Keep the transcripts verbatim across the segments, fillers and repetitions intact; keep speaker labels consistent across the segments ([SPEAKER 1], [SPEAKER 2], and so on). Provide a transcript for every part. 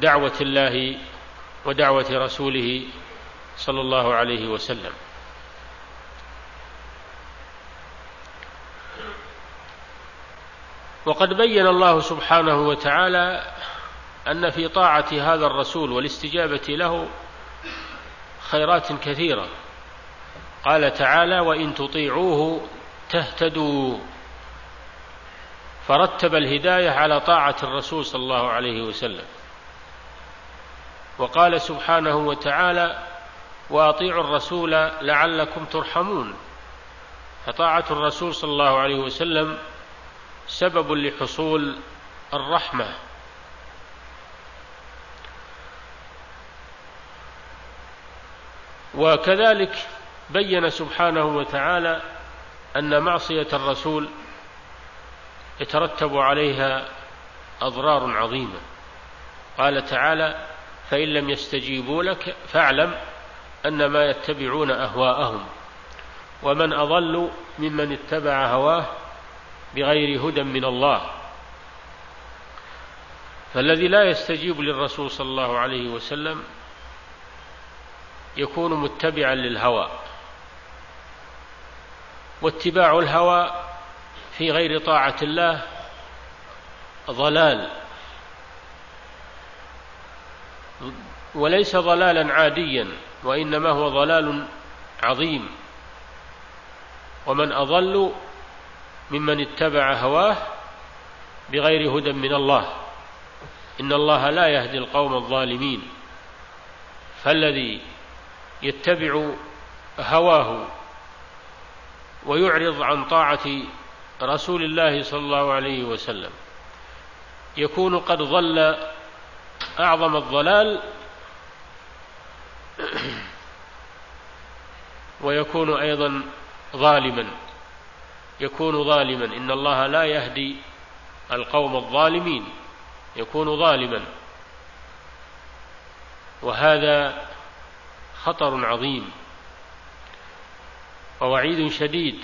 [SPEAKER 1] دعوة الله ودعوة رسوله صلى الله عليه وسلم. وقد بين الله سبحانه وتعالى أن في طاعة هذا الرسول والاستجابة له خيرات كثيرة. قال تعالى: وإن تطيعوه تهتدوا، فرتب الهداية على طاعة الرسول صلى الله عليه وسلم. وقال سبحانه وتعالى: وأطيعوا الرسول لعلكم ترحمون. فطاعة الرسول صلى الله عليه وسلم سبب لحصول الرحمة. وكذلك بين سبحانه وتعالى أن معصية الرسول يترتب عليها أضرار عظيمة. قال تعالى: فإن لم يستجيبوا لك فاعلم أنما يتبعون أهواءهم ومن أضل ممن اتبع هواه بغير هدى من الله. فالذي لا يستجيب للرسول صلى الله عليه وسلم يكون متبعا للهوى، واتباع الهوى في غير طاعة الله ضلال، وليس ضلالا عاديا، وإنما هو ضلال عظيم. ومن أضل ممن اتبع هواه بغير هدى من الله، إن الله لا يهدي القوم الظالمين. فالذي يتبع هواه ويعرض عن طاعة رسول الله صلى الله عليه وسلم يكون قد ضل أعظم الضلال، ويكون أيضا ظالما، يكون ظالما. إن الله لا يهدي القوم الظالمين، يكون ظالما، وهذا خطر عظيم ووعيد شديد.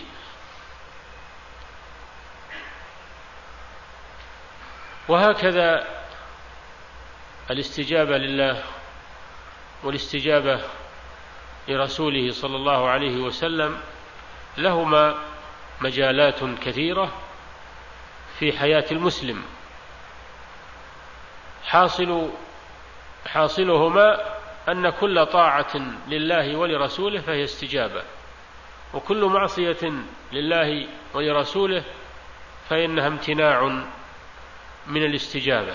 [SPEAKER 1] وهكذا الاستجابة لله والاستجابة لرسوله صلى الله عليه وسلم لهما مجالات كثيرة في حياة المسلم، حاصل حاصلهما أن كل طاعة لله ولرسوله فهي استجابة، وكل معصية لله ولرسوله فإنها امتناع من الاستجابة.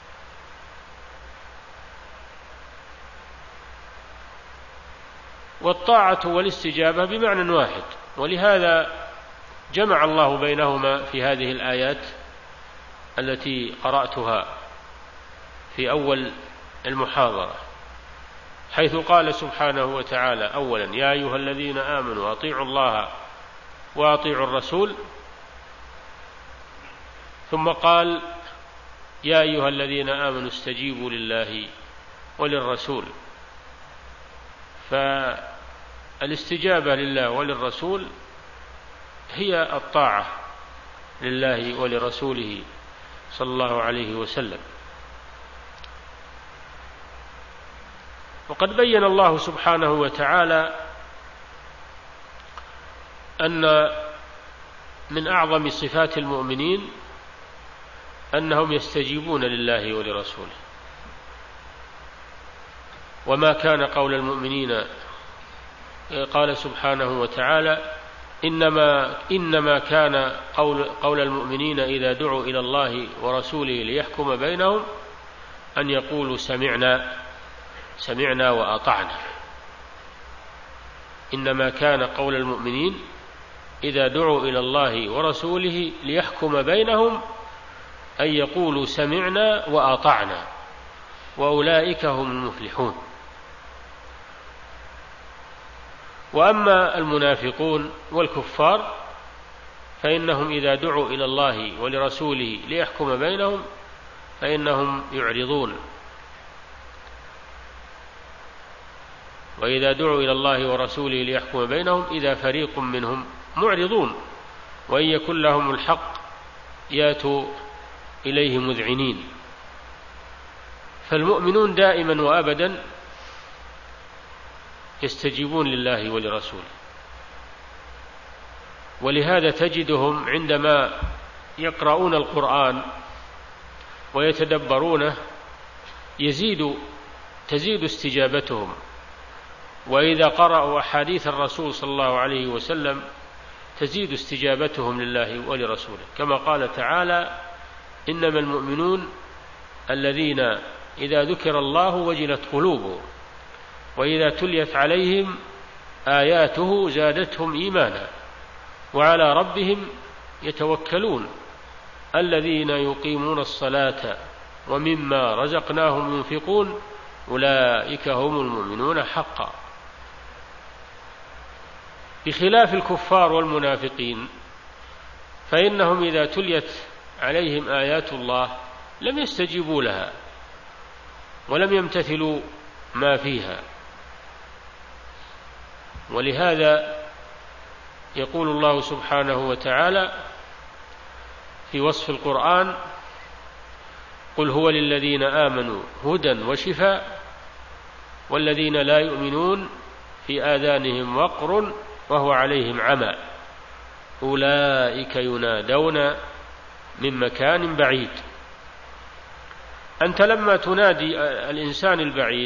[SPEAKER 1] والطاعة والاستجابة بمعنى واحد، ولهذا جمع الله بينهما في هذه الآيات التي قرأتها في أول المحاضرة، حيث قال سبحانه وتعالى: أولا يا أيها الذين آمنوا أطيعوا الله وأطيعوا الرسول، ثم قال: يا أيها الذين آمنوا استجيبوا لله وللرسول. فالاستجابة لله وللرسول هي الطاعة لله ولرسوله صلى الله عليه وسلم. وقد بين الله سبحانه وتعالى أن من أعظم صفات المؤمنين أنهم يستجيبون لله ولرسوله. وما كان قول المؤمنين، قال سبحانه وتعالى: إنما, إنما كان قول, قول المؤمنين إذا دعوا إلى الله ورسوله ليحكم بينهم أن يقولوا سمعنا سمعنا وأطعنا. إنما كان قول المؤمنين إذا دعوا إلى الله ورسوله ليحكم بينهم أن يقولوا سمعنا وأطعنا وأولئك هم المفلحون. وأما المنافقون والكفار فإنهم إذا دعوا إلى الله ولرسوله ليحكم بينهم فإنهم يعرضون، وإذا دعوا إلى الله ورسوله ليحكم بينهم إذا فريق منهم معرضون، وإن يكن لهم الحق ياتوا إليه مذعنين. فالمؤمنون دائما وأبدا يستجيبون لله ولرسوله، ولهذا تجدهم عندما يقرؤون القرآن ويتدبرونه يزيد تزيد استجابتهم، وإذا قرأوا أحاديث الرسول صلى الله عليه وسلم تزيد استجابتهم لله ولرسوله، كما قال تعالى: إنما المؤمنون الذين إذا ذكر الله وجلت قلوبهم وإذا تليت عليهم آياته زادتهم إيمانا وعلى ربهم يتوكلون الذين يقيمون الصلاة ومما رزقناهم ينفقون أولئك هم المؤمنون حقا. بخلاف الكفار والمنافقين فإنهم إذا تليت عليهم آيات الله لم يستجيبوا لها ولم يمتثلوا ما فيها، ولهذا يقول الله سبحانه وتعالى في وصف القرآن: قل هو للذين آمنوا هدى وشفاء والذين لا يؤمنون في آذانهم وقر وهو عليهم عمى أولئك ينادون من مكان بعيد. أنت لما تنادي الإنسان البعيد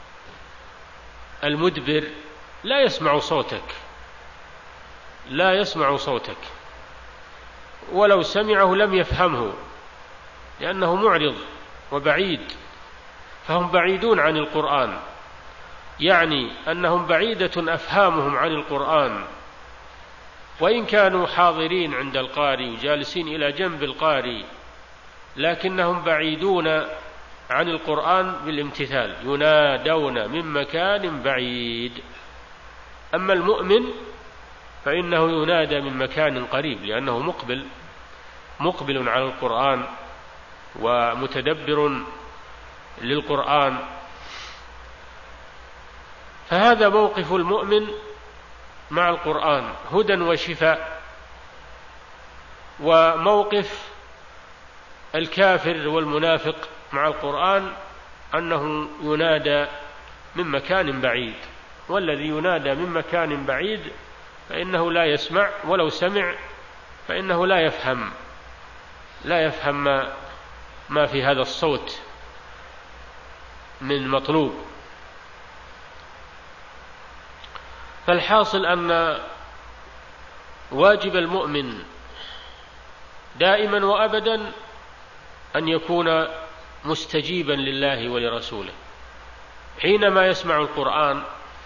[SPEAKER 1] المدبر لا يسمع صوتك لا يسمع صوتك ولو سمعه لم يفهمه لأنه معرض وبعيد، فهم بعيدون عن القرآن، يعني أنهم بعيدة أفهامهم عن القرآن، وإن كانوا حاضرين عند القارئ وجالسين إلى جنب القارئ لكنهم بعيدون عن القرآن بالامتثال، ينادون من مكان بعيد. أما المؤمن فإنه ينادى من مكان قريب لأنه مقبل مقبل على القرآن ومتدبر للقرآن. فهذا موقف المؤمن مع القرآن هدى وشفاء. وموقف الكافر والمنافق مع القرآن أنه ينادى من مكان بعيد، والذي ينادى من مكان بعيد فإنه لا يسمع، ولو سمع فإنه لا يفهم لا يفهم ما, ما في هذا الصوت من مطلوب. فالحاصل أن واجب المؤمن دائما وأبدا أن يكون مستجيبا لله ولرسوله حينما يسمع القرآن،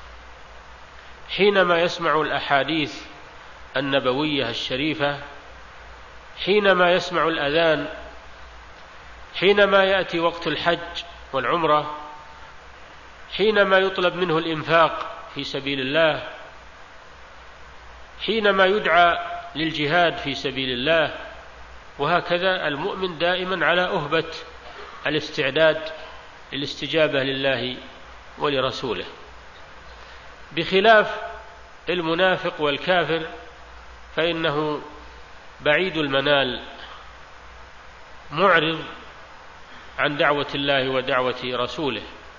[SPEAKER 1] حينما يسمع الأحاديث النبوية الشريفة، حينما يسمع الأذان، حينما يأتي وقت الحج والعمرة، حينما يطلب منه الإنفاق في سبيل الله، حينما يدعى للجهاد في سبيل الله. وهكذا المؤمن دائما على أهبة الاستعداد للاستجابة لله ولرسوله، بخلاف المنافق والكافر فإنه بعيد المنال معرض عن دعوة الله ودعوة رسوله.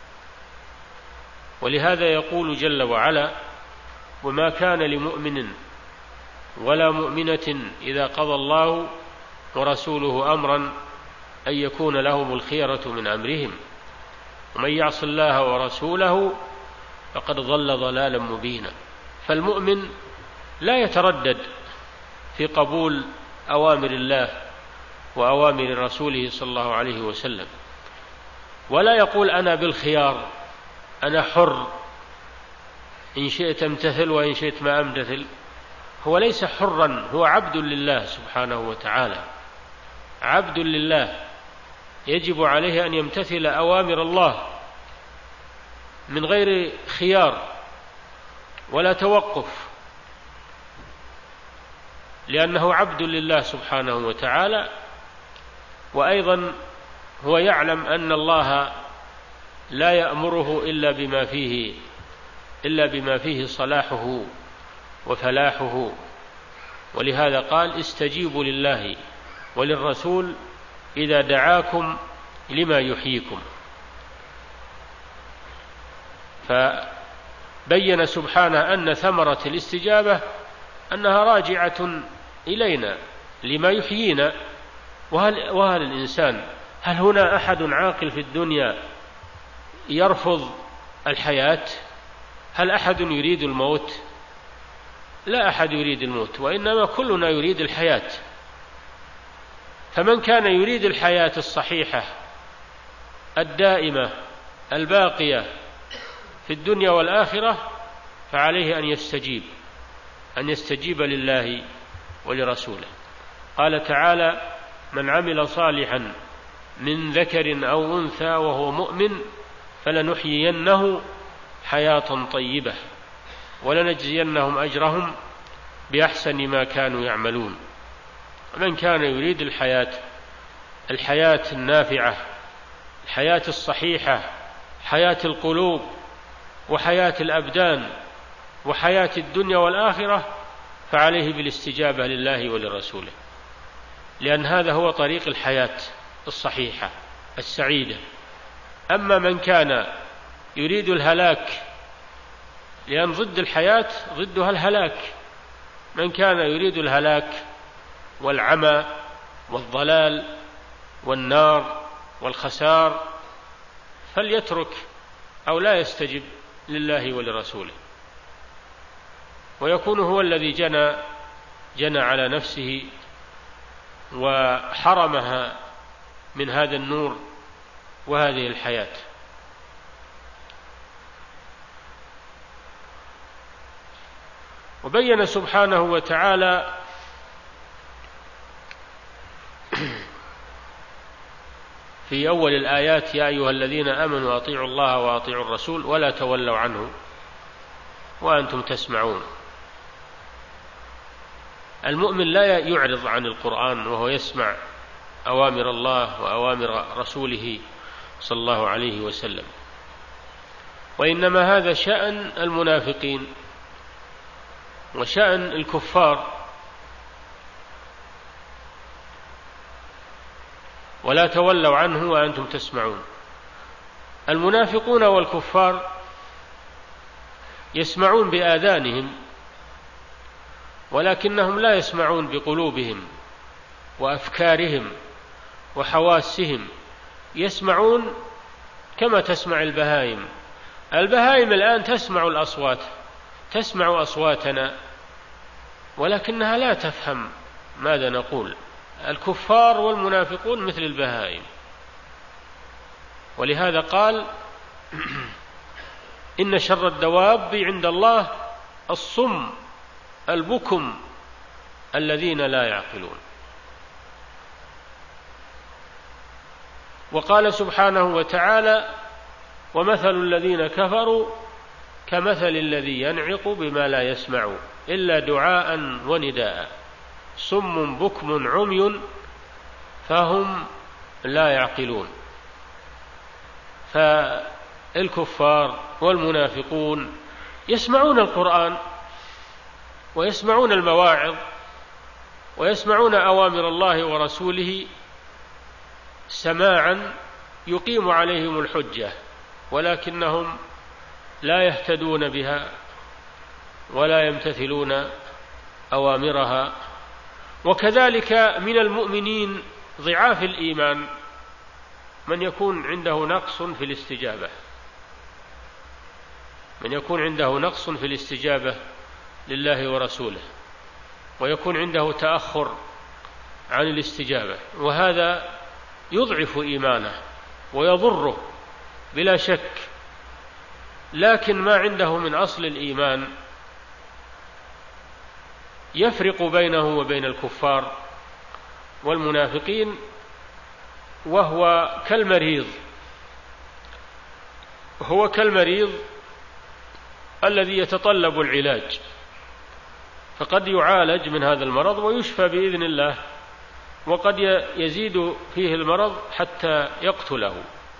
[SPEAKER 1] ولهذا يقول جل وعلا: وما كان لمؤمن ولا مؤمنة إذا قضى الله ورسوله أمرا أن يكون لهم الخيرة من أمرهم ومن يعص الله ورسوله فقد ضل ضلالا مبينا. فالمؤمن لا يتردد في قبول أوامر الله وأوامر رسوله صلى الله عليه وسلم، ولا يقول أنا بالخيار، أنا حر، إن شئت امتثل وإن شئت ما أمتثل. هو ليس حرا، هو عبد لله سبحانه وتعالى، عبد لله يجب عليه أن يمتثل أوامر الله من غير خيار ولا توقف، لأنه عبد لله سبحانه وتعالى. وأيضا هو يعلم أن الله لا يأمره إلا بما فيه إلا بما فيه صلاحه وفلاحه. ولهذا قال: استجيبوا لله وللرسول إذا دعاكم لما يحييكم. فبين سبحانه أن ثمرة الاستجابة أنها راجعة إلينا لما يحيينا. وهل, وهل الإنسان هل هنا أحد عاقل في الدنيا يرفض الحياة؟ هل أحد يريد الموت؟ لا أحد يريد الموت، وإنما كلنا يريد الحياة. فمن كان يريد الحياة الصحيحة الدائمة الباقية في الدنيا والآخرة فعليه أن يستجيب أن يستجيب لله ولرسوله. قال تعالى: من عمل صالحا من ذكر أو أنثى وهو مؤمن فلنحيينه حياة طيبة ولنجزينهم أجرهم بأحسن ما كانوا يعملون. من كان يريد الحياة الحياة النافعة، الحياة الصحيحة، حياة القلوب وحياة الأبدان وحياة الدنيا والآخرة، فعليه بالاستجابة لله ولرسوله، لأن هذا هو طريق الحياة الصحيحة السعيدة. أما من كان يريد الهلاك، لأن ضد الحياة ضدها الهلاك، من كان يريد الهلاك والعمى والضلال والنار والخسار فليترك أو لا يستجب لله ولرسوله، ويكون هو الذي جنى جنى على نفسه وحرمها من هذا النور وهذه الحياة. وبين سبحانه وتعالى في أول الآيات: يا أيها الذين آمنوا أطيعوا الله وأطيعوا الرسول ولا تولوا عنه وأنتم تسمعون. المؤمن لا يعرض عن القرآن وهو يسمع أوامر الله وأوامر رسوله صلى الله عليه وسلم، وإنما هذا شأن المنافقين وشأن الكفار. ولا تولوا عنه وأنتم تسمعون. المنافقون والكفار يسمعون بآذانهم ولكنهم لا يسمعون بقلوبهم وأفكارهم وحواسهم، يسمعون كما تسمع البهائم. البهائم الآن تسمع الأصوات، تسمع أصواتنا، ولكنها لا تفهم ماذا نقول. الكفار والمنافقون مثل البهائم. ولهذا قال: إن شر الدواب عند الله الصم البكم الذين لا يعقلون. وقال سبحانه وتعالى: ومثل الذين كفروا كمثل الذي ينعق بما لا يسمع إلا دعاء ونداء صم بكم عمي فهم لا يعقلون. فالكفار والمنافقون يسمعون القرآن ويسمعون المواعظ ويسمعون أوامر الله ورسوله سماعا يقيم عليهم الحجة، ولكنهم لا يهتدون بها ولا يمتثلون أوامرها. وكذلك من المؤمنين ضعاف الإيمان من يكون عنده نقص في الاستجابة، من يكون عنده نقص في الاستجابة لله ورسوله، ويكون عنده تأخر عن الاستجابة، وهذا يضعف إيمانه ويضره بلا شك. لكن ما عنده من أصل الإيمان يفرق بينه وبين الكفار والمنافقين، وهو كالمريض هو كالمريض الذي يتطلب العلاج، فقد يعالج من هذا المرض ويشفى بإذن الله، وقد يزيد فيه المرض حتى يقتله.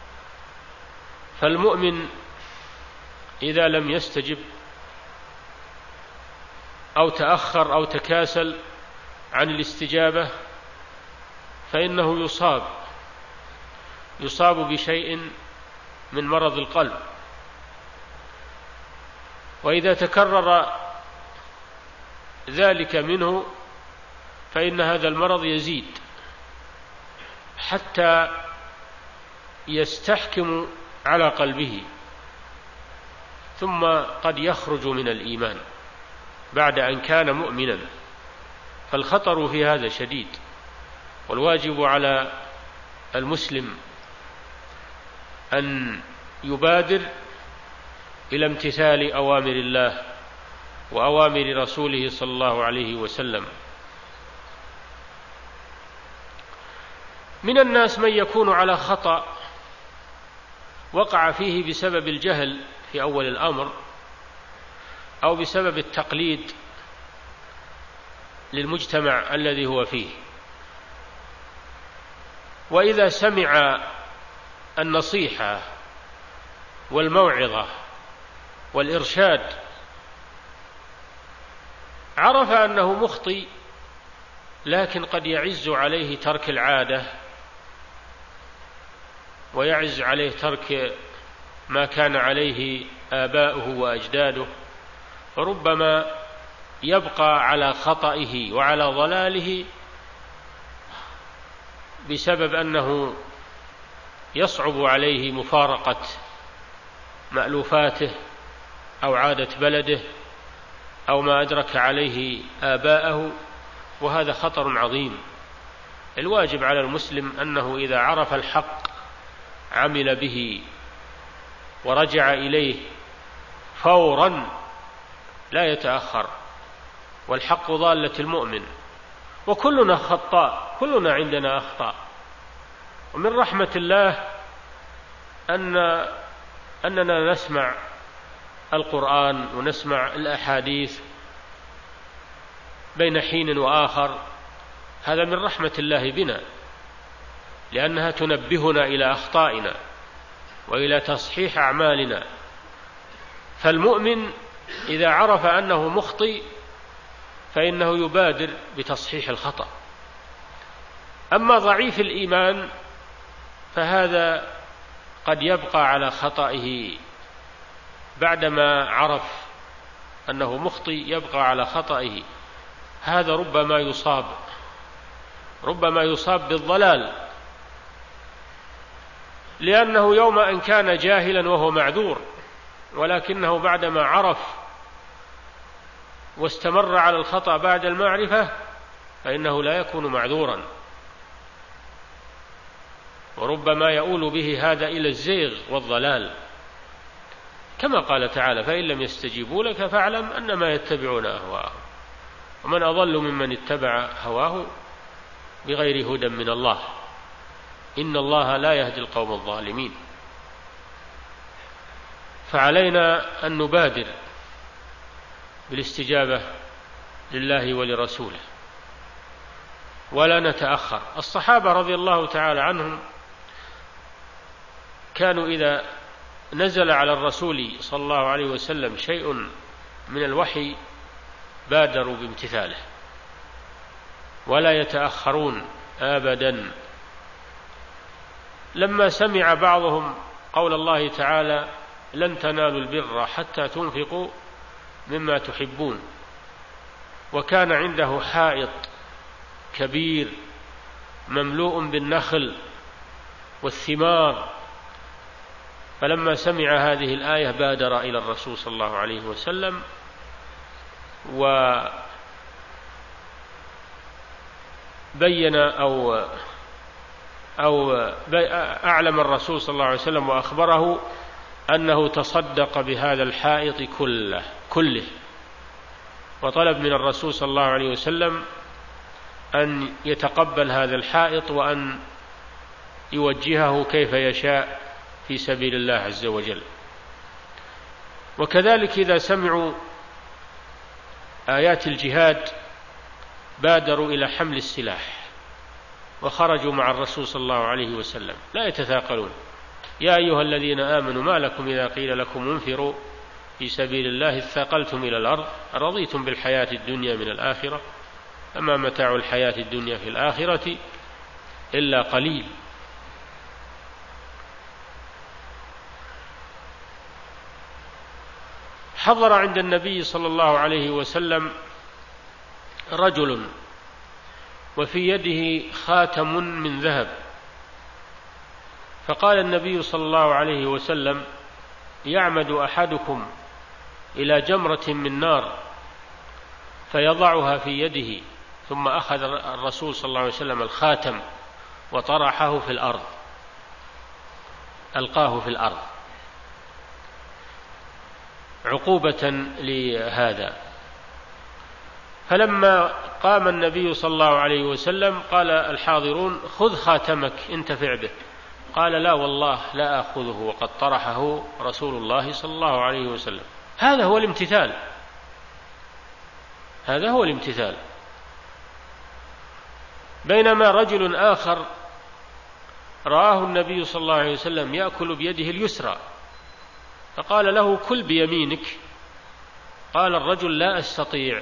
[SPEAKER 1] فالمؤمن إذا لم يستجب أو تأخر أو تكاسل عن الاستجابة فإنه يصاب يصاب بشيء من مرض القلب، وإذا تكرر ذلك منه فإن هذا المرض يزيد حتى يستحكم على قلبه، ثم قد يخرج من الإيمان بعد أن كان مؤمنا. فالخطر في هذا شديد، والواجب على المسلم أن يبادر إلى امتثال أوامر الله وأوامر رسوله صلى الله عليه وسلم. من الناس من يكون على خطأ وقع فيه بسبب الجهل في أول الأمر أو بسبب التقليد للمجتمع الذي هو فيه، وإذا سمع النصيحة والموعظة والإرشاد عرف أنه مخطئ، لكن قد يعز عليه ترك العادة ويعز عليه ترك ما كان عليه آباؤه وأجداده، فربما يبقى على خطئه وعلى ضلاله بسبب أنه يصعب عليه مفارقة مألوفاته أو عادة بلده أو ما أدرك عليه آباءه، وهذا خطر عظيم. الواجب على المسلم أنه إذا عرف الحق عمل به ورجع إليه فورا لا يتأخر، والحق ضالة المؤمن، وكلنا خطاء، كلنا عندنا أخطاء. ومن رحمة الله أن أننا نسمع القرآن ونسمع الأحاديث بين حين وآخر، هذا من رحمة الله بنا، لأنها تنبهنا إلى أخطائنا وإلى تصحيح أعمالنا. فالمؤمن إذا عرف أنه مخطئ فإنه يبادر بتصحيح الخطأ. أما ضعيف الإيمان فهذا قد يبقى على خطئه بعدما عرف أنه مخطئ، يبقى على خطئه، هذا ربما يصاب ربما يصاب بالضلال، لأنه يوم أن كان جاهلا وهو معذور، ولكنه بعدما عرف واستمر على الخطأ بعد المعرفة فإنه لا يكون معذورا، وربما يؤول به هذا إلى الزيغ والضلال، كما قال تعالى: فإن لم يستجيبوا لك فاعلم أنما يتبعون أهواءهم، ومن أضل ممن اتبع هواه بغير هدى من الله، إن الله لا يهدي القوم الظالمين. فعلينا أن نبادر بالاستجابة لله ولرسوله ولا نتأخر. الصحابة رضي الله تعالى عنهم كانوا إذا نزل على الرسول صلى الله عليه وسلم شيء من الوحي بادروا بامتثاله ولا يتأخرون أبدا. لما سمع بعضهم قول الله تعالى: لن تنالوا البر حتى تنفقوا مما تحبون، وكان عنده حائط كبير مملوء بالنخل والثمار، فلما سمع هذه الآية بادر إلى الرسول صلى الله عليه وسلم وبين أو أو أعلم الرسول صلى الله عليه وسلم وأخبره أنه تصدق بهذا الحائط كله كله وطلب من الرسول صلى الله عليه وسلم أن يتقبل هذا الحائط وأن يوجهه كيف يشاء في سبيل الله عز وجل. وكذلك إذا سمعوا آيات الجهاد بادروا إلى حمل السلاح وخرجوا مع الرسول صلى الله عليه وسلم لا يتثاقلون: يا أيها الذين آمنوا ما لكم إذا قيل لكم انفروا في سبيل الله اثاقلتم إلى الأرض رضيتم بالحياة الدنيا من الآخرة فما متاع الحياة الدنيا في الآخرة إلا قليل. حضر عند النبي صلى الله عليه وسلم رجل وفي يده خاتم من ذهب، فقال النبي صلى الله عليه وسلم: يعمد أحدكم إلى جمرة من نار فيضعها في يده، ثم أخذ الرسول صلى الله عليه وسلم الخاتم وطرحه في الأرض، ألقاه في الأرض عقوبة لهذا. فلما قام النبي صلى الله عليه وسلم قال الحاضرون: خذ خاتمك انتفع به. قال: لا والله لا آخذه وقد طرحه رسول الله صلى الله عليه وسلم. هذا هو الامتثال، هذا هو الامتثال. بينما رجل آخر رآه النبي صلى الله عليه وسلم يأكل بيده اليسرى فقال له: كل بيمينك. قال الرجل: لا أستطيع،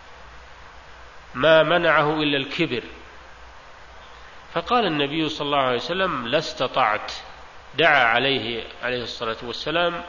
[SPEAKER 1] ما منعه إلا الكبر. فقال النبي صلى الله عليه وسلم: لا استطعت. دعا عليه عليه الصلاة والسلام،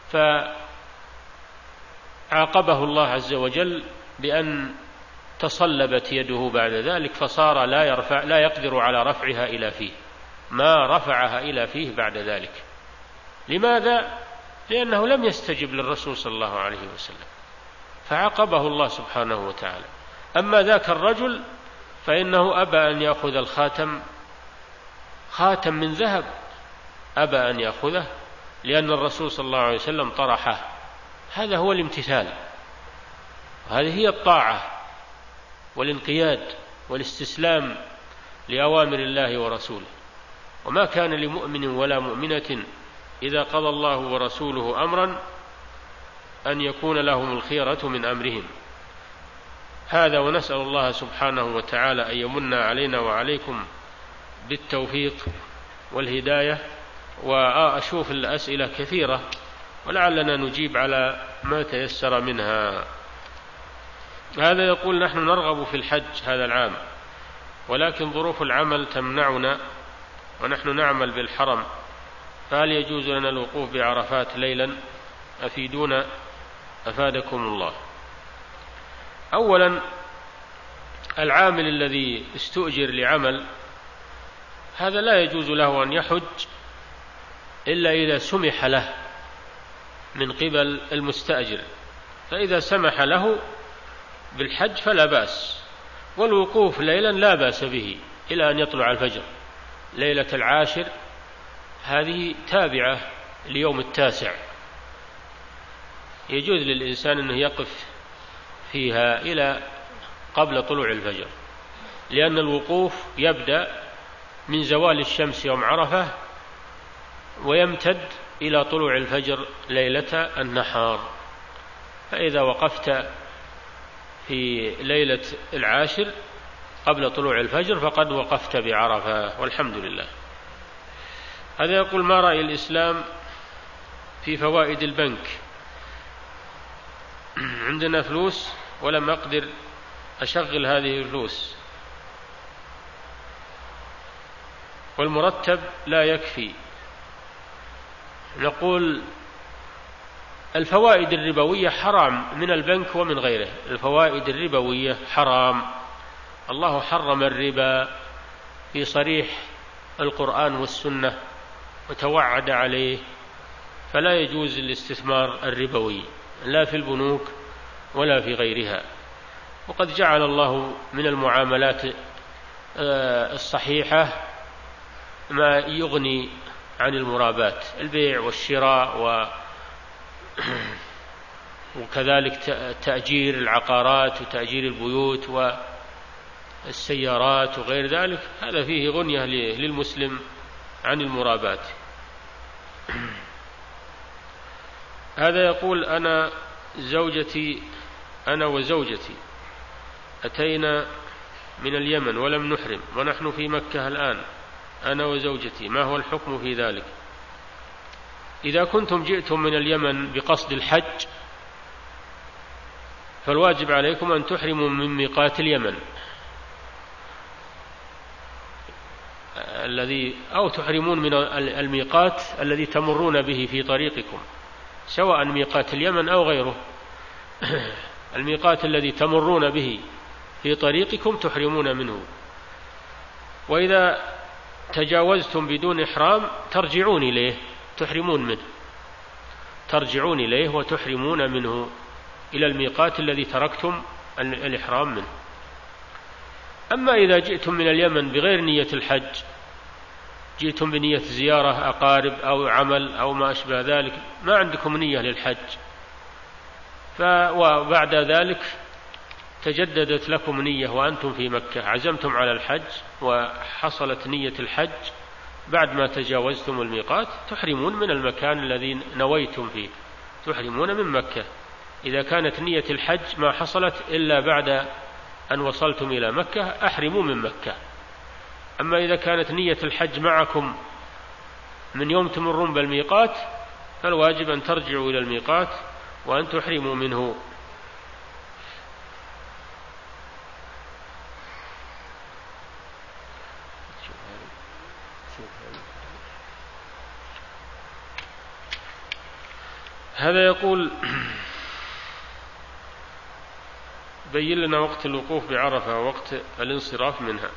[SPEAKER 1] فعاقبه الله عز وجل بأن تصلبت يده بعد ذلك، فصار لا يرفع لا يقدر على رفعها إلى فيه، ما رفعها إلى فيه بعد ذلك. لماذا؟ لأنه لم يستجب للرسول صلى الله عليه وسلم، فعاقبه الله سبحانه وتعالى. أما ذاك الرجل فإنه أبى أن يأخذ الخاتم، خاتم من ذهب، أبى أن يأخذه لأن الرسول صلى الله عليه وسلم طرحه. هذا هو الامتثال، وهذه هي الطاعة والانقياد والاستسلام لأوامر الله ورسوله. وما كان لمؤمن ولا مؤمنة إذا قضى الله ورسوله أمرا أن يكون لهم الخيرة من أمرهم. هذا، ونسأل الله سبحانه وتعالى أن يمن علينا وعليكم بالتوفيق والهداية. وأشوف الأسئلة كثيرة ولعلنا نجيب على ما تيسر منها. هذا يقول: نحن نرغب في الحج هذا العام، ولكن ظروف العمل تمنعنا ونحن نعمل بالحرم، فهل يجوز لنا الوقوف بعرفات ليلا؟ أفيدونا أفادكم الله. أولا، العامل الذي استؤجر لعمل هذا لا يجوز له أن يحج إلا إذا سمح له من قبل المستأجر، فإذا سمح له بالحج فلا بأس، والوقوف ليلا لا بأس به إلى أن يطلع الفجر. ليلة العاشر هذه تابعة ليوم التاسع، يجوز للإنسان أنه يقف فيها إلى قبل طلوع الفجر، لأن الوقوف يبدأ من زوال الشمس يوم عرفة ويمتد إلى طلوع الفجر ليلة النحار. فإذا وقفت في ليلة العاشر قبل طلوع الفجر فقد وقفت بعرفة، والحمد لله. هذا يقول: ما رأي الإسلام في فوائد البنك؟ عندنا فلوس ولم أقدر أشغل هذه الفلوس، والمرتب لا يكفي. نقول: الفوائد الربوية حرام من البنك ومن غيره، الفوائد الربوية حرام. الله حرم الربا في صريح القرآن والسنة وتوعد عليه، فلا يجوز الاستثمار الربوي لا في البنوك ولا في غيرها. وقد جعل الله من المعاملات الصحيحة ما يغني عن المرابات، البيع والشراء و وكذلك تأجير العقارات وتأجير البيوت والسيارات وغير ذلك، هذا فيه غنية للمسلم عن المرابات. هذا يقول: أنا زوجتي أنا وزوجتي أتينا من اليمن ولم نحرم ونحن في مكة الآن أنا وزوجتي، ما هو الحكم في ذلك؟ إذا كنتم جئتم من اليمن بقصد الحج فالواجب عليكم أن تحرموا من ميقات اليمن الذي أو تحرمون من الميقات الذي تمرون به في طريقكم، سواء ميقات اليمن أو غيره. الميقات الذي تمرون به في طريقكم تحرمون منه، وإذا تجاوزتم بدون إحرام ترجعون إليه تحرمون منه، ترجعون إليه وتحرمون منه إلى الميقات الذي تركتم الإحرام منه. أما إذا جئتم من اليمن بغير نية الحج، جئتم بنية زيارة أقارب أو عمل أو ما أشبه ذلك، ما عندكم نية للحج، وبعد ذلك تجددت لكم نية وأنتم في مكة، عزمتم على الحج وحصلت نية الحج بعد ما تجاوزتم الميقات، تحرمون من المكان الذي نويتم فيه، تحرمون من مكة. إذا كانت نية الحج ما حصلت إلا بعد أن وصلتم إلى مكة أحرموا من مكة. أما إذا كانت نية الحج معكم من يوم تمرون بالميقات فالواجب أن ترجعوا إلى الميقات وأن تحرموا منه. هذا يقول بين لنا وقت الوقوف بعرفة ووقت الانصراف منها.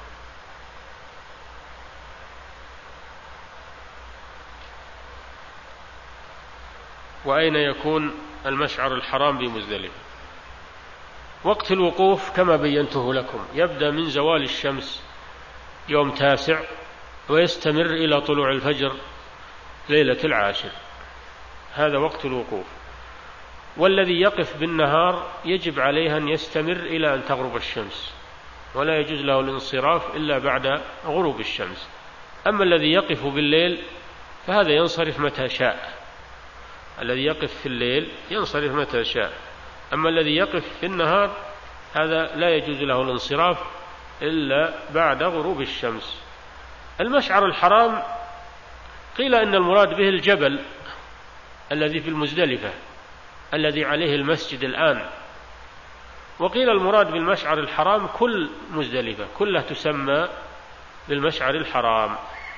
[SPEAKER 1] وأين يكون المشعر الحرام بمزدلفة؟ وقت الوقوف كما بينته لكم يبدأ من زوال الشمس يوم تاسع ويستمر إلى طلوع الفجر ليلة العاشر، هذا وقت الوقوف. والذي يقف بالنهار يجب عليه أن يستمر إلى أن تغرب الشمس، ولا يجوز له الانصراف إلا بعد غروب الشمس. أما الذي يقف بالليل فهذا ينصرف متى شاء، الذي يقف في الليل ينصرف متى شاء. أما الذي يقف في النهار هذا لا يجوز له الانصراف إلا بعد غروب الشمس. المشعر الحرام قيل إن المراد به الجبل الذي في المزدلفة الذي عليه المسجد الآن، وقيل المراد بالمشعر الحرام كل مزدلفة كلها تسمى بالمشعر الحرام.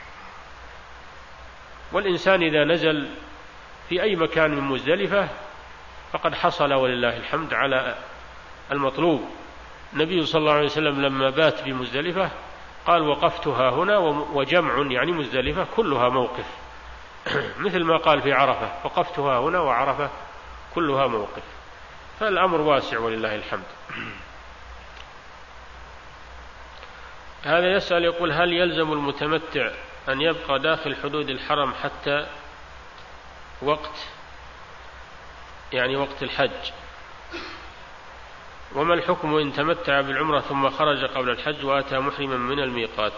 [SPEAKER 1] والإنسان إذا نزل في أي مكان من مزدلفة فقد حصل ولله الحمد على المطلوب. النبي صلى الله عليه وسلم لما بات بمزدلفة قال وقفتها هنا، وجمع يعني مزدلفة كلها موقف، مثل ما قال في عرفة وقفتها هنا وعرفة كلها موقف، فالأمر واسع ولله الحمد. هذا يسأل يقول هل يلزم المتمتع أن يبقى داخل حدود الحرم حتى وقت يعني وقت الحج؟ وما الحكم إن تمتع بالعمرة ثم خرج قبل الحج وأتى محرما من الميقات؟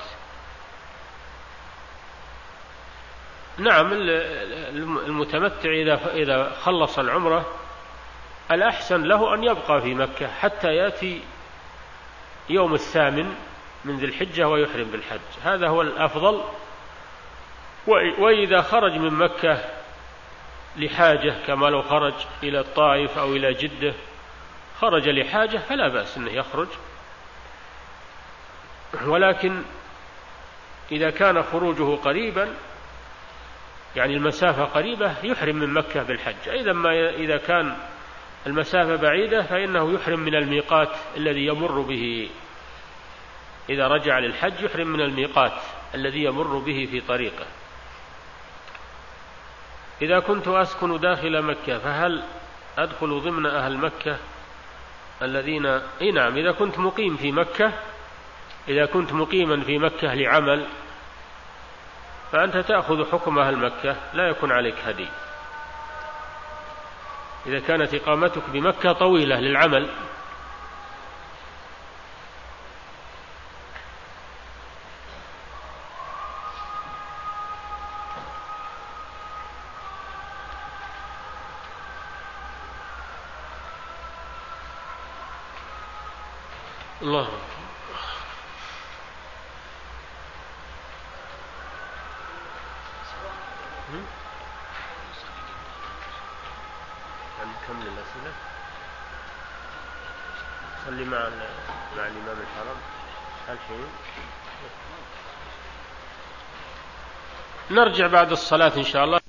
[SPEAKER 1] نعم، المتمتع إذا خلص العمرة الأحسن له أن يبقى في مكة حتى يأتي يوم الثامن من ذي الحجة ويحرم بالحج، هذا هو الأفضل. وإذا خرج من مكة لحاجة كما لو خرج إلى الطائف أو إلى جدة، خرج لحاجة فلا بأس أنه يخرج، ولكن إذا كان خروجه قريبا يعني المسافة قريبة يحرم من مكة بالحج. أيضا ما إذا كان المسافة بعيدة فإنه يحرم من الميقات الذي يمر به، إذا رجع للحج يحرم من الميقات الذي يمر به في طريقه. إذا كنت أسكن داخل مكة فهل أدخل ضمن أهل مكة الذين إيه نعم، إذا كنت مقيم في مكة، إذا كنت مقيما في مكة لعمل فأنت تأخذ حكم أهل مكة، لا يكون عليك هدي. إذا كانت إقامتك بمكة طويلة للعمل الله نكمل الأسئلة. صلي مع مع الإمام الحرم الحين. نرجع بعد الصلاة إن شاء الله.